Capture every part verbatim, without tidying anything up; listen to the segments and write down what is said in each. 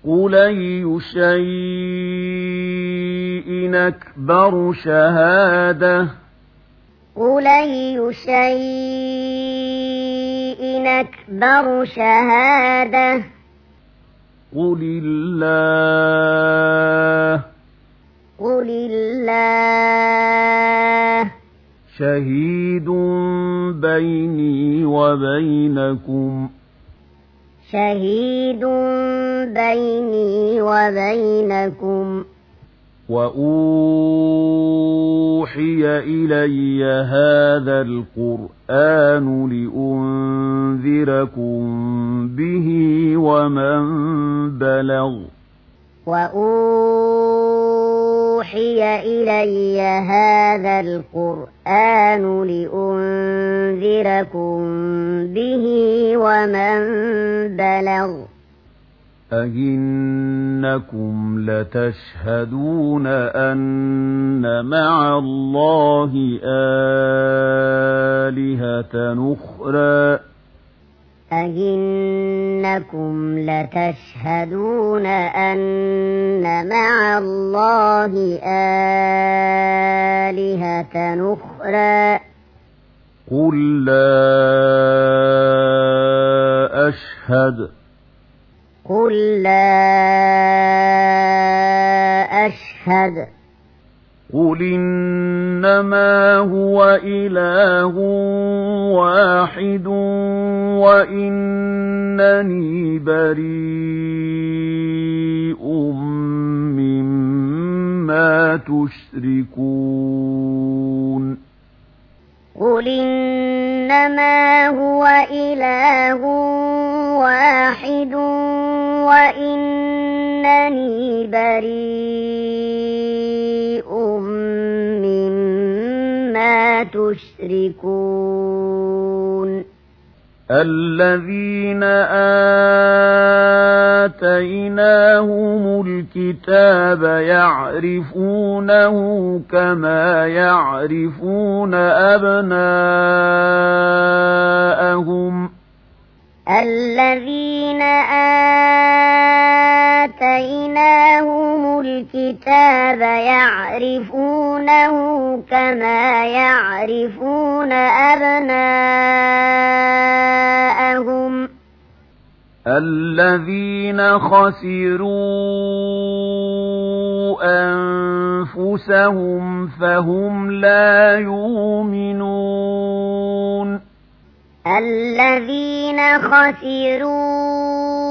قل أي شيء أكبر شهادة قل أي شيء أكبر شهادة قل الله قل الله شهيد بيني وبينكم شهيد بيني وبينكم وأوحي إلي هذا القرآن لأنذركم به ومن بلغ وأوحي إلي هذا القرآن لأنذركم به ومن بلغ أئنكم لتشهدون أن مع الله آلهة أخرى أئنكم لتشهدون أن مع الله آلهة أخرى قل لا أشهد قل لا أشهد قل إنما هو إله واحد وإنني بريء مما تشركون قل إنما هو إله واحد وإنني بريء مما تشركون الذين آتيناهم الكتاب يعرفونه كما يعرفون أبناءهم الذين آتيناهم الكتاب يعرفونه كما يعرفون أبناءهم الذين خسروا أنفسهم فهم لا يؤمنون الذين خسروا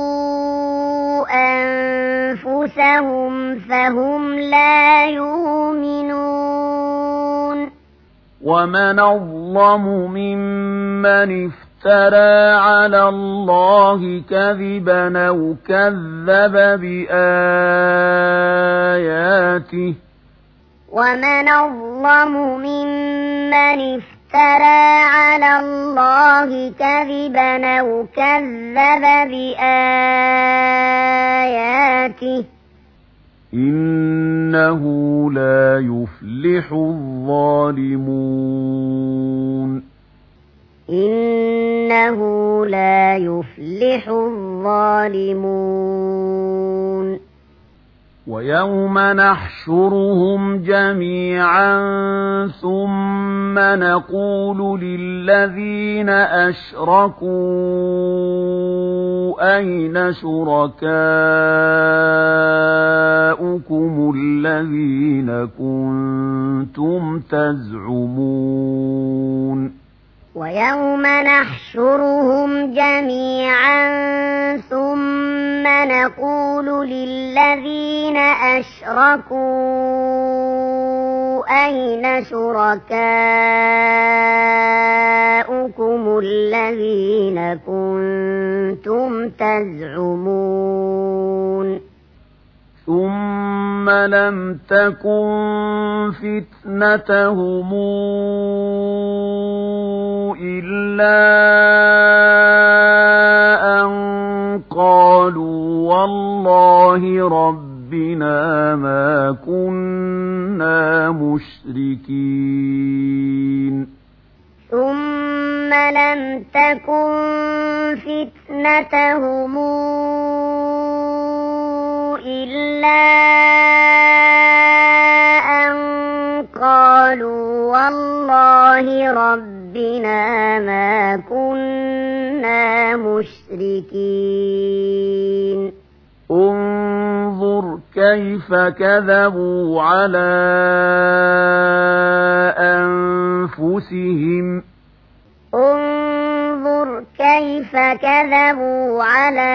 أنفسهم فهم لا يؤمنون ومن أظلم ممن افترى على الله كذبا أو كذب بآياته ومن أظلم ممن افترى على الله كذبا أو كذب بآياته إنه لا يفلح الظالمون إنه لا يفلح الظالمون ويوم نحشرهم جميعا ثم نقول للذين أشركوا أين شركاؤكم الذين كنتم تزعمون ويوم نحشرهم جميعا ثم نقول للذين أشركوا أين شركاؤكم الذين كنتم تزعمون ثم لم تكن فتنتهم إلا أن قالوا والله ربنا ما كنا مشركين ثم لم تكن فتنتهم والله ربنا ما كنا مشركين انظر كيف كذبوا على أنفسهم انظر كيف كذبوا على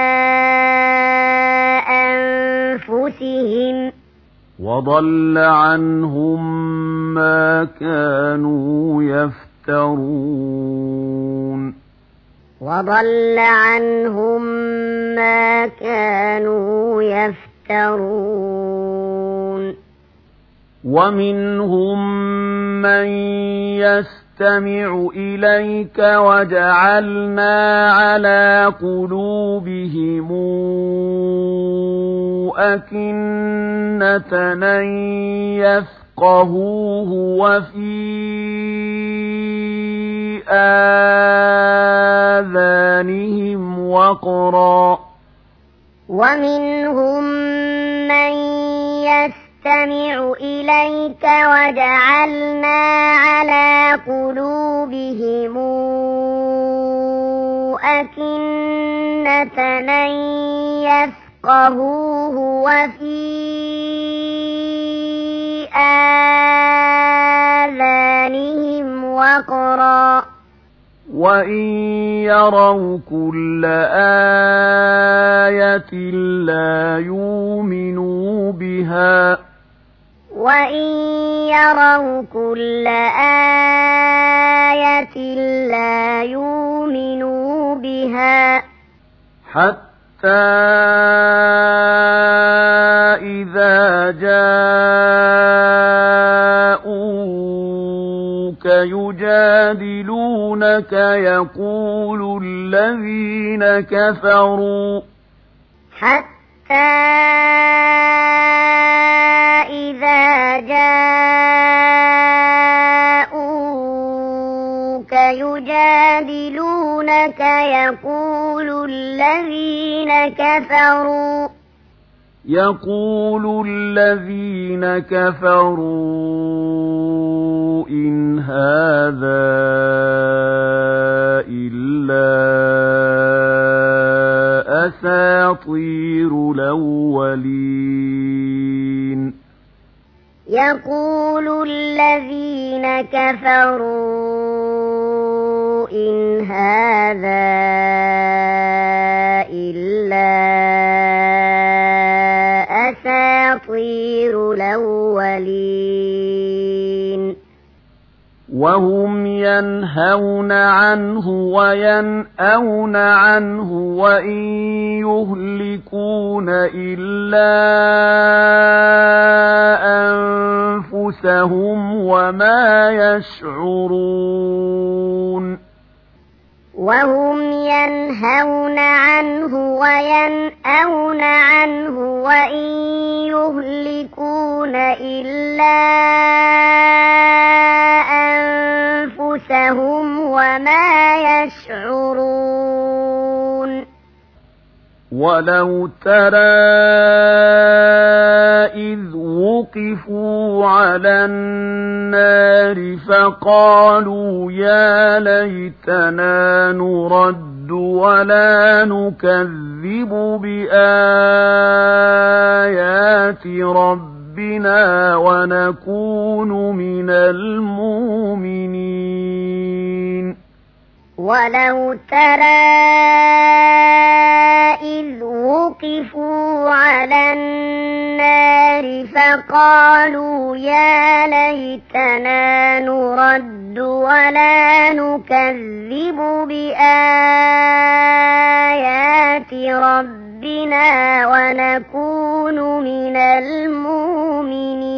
أنفسهم وضل عنهم ما كانوا يفترون وضل عنهم ما كانوا يفترون ومنهم من يستمع إليك وجعلنا على قلوبهم أكنة أن يفقهوه وفي آذانهم وقرا ومنهم من يستمع إليك وجعلنا على قلوبهم أكنة أن يفقهوه وفي آذانهم وقرا وإن يروا كل آية لا يؤمنوا بها وإن يروا كل آية لا يؤمنوا بها حتى إذا جاءوك يجادلونك يقول الذين كفروا حتى إذا جاءوك يجادلونك يقول الذين كفروا يقول الذين كفروا إن هذا إلا أساطير الأولين يقول الذين كفروا إن هذا إلا أساطير الأولين وهم ينهون عنه وينأون عنه وإن يهلكون إلا أنفسهم وما يشعرون وهم ينهون عنه وينأون عنه وإن يهلكون إلا أنفسهم وما يشعرون ولو ترى إذ وقفوا على النار فقالوا يا ليتنا نرد ولا نكذب بآيات ربنا ونكون من المؤمنين ولو ترى إذ وقفوا على النار فقالوا يا ليتنا نرد ولا نكذب بآيات ربنا ونكون من المؤمنين